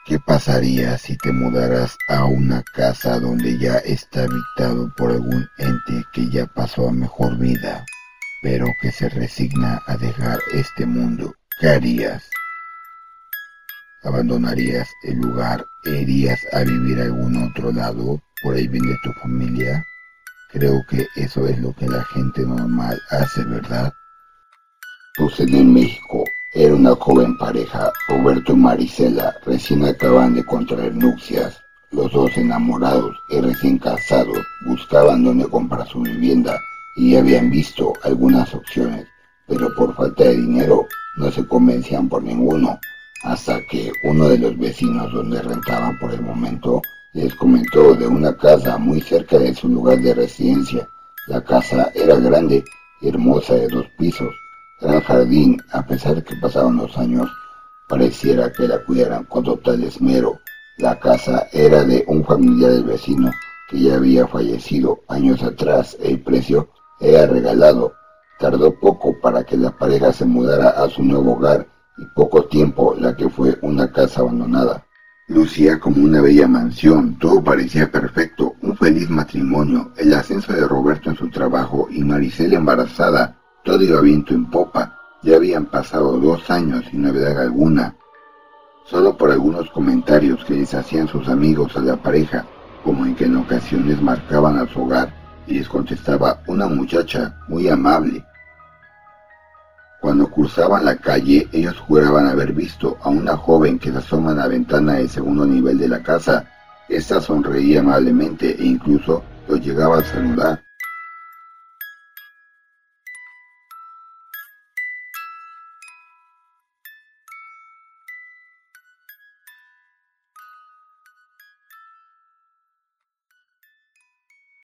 ¿Qué pasaría si te mudaras a una casa donde ya está habitado por algún ente que ya pasó a mejor vida, pero que se resigna a dejar este mundo? ¿Qué harías? ¿Abandonarías el lugar e irías a vivir a algún otro lado por el bien de tu familia? Creo que eso es lo que la gente normal hace, ¿verdad? Sucedió en México. Era una joven pareja, Roberto y Marisela, recién acaban de contraer nupcias. Los dos enamorados y recién casados buscaban dónde comprar su vivienda y habían visto algunas opciones, pero por falta de dinero no se convencían por ninguno, hasta que uno de los vecinos donde rentaban por el momento les comentó de una casa muy cerca de su lugar de residencia. La casa era grande y hermosa, de 2 pisos, gran jardín. A pesar de que pasaban los años, pareciera que la cuidaran con total esmero. La casa era de un familiar del vecino que ya había fallecido años atrás. El precio era regalado. Tardó poco para que la pareja se mudara a su nuevo hogar y poco tiempo la que fue una casa abandonada. Lucía como una bella mansión, todo parecía perfecto, un feliz matrimonio, el ascenso de Roberto en su trabajo y Marisela embarazada. Todo iba viento en popa. Ya habían pasado 2 años sin novedad alguna, solo por algunos comentarios que les hacían sus amigos a la pareja, como en que en ocasiones marcaban a su hogar y les contestaba una muchacha muy amable. Cuando cruzaban la calle, ellos juraban haber visto a una joven que se asoma a la ventana del segundo nivel de la casa. Esta sonreía amablemente e incluso los llegaba a saludar.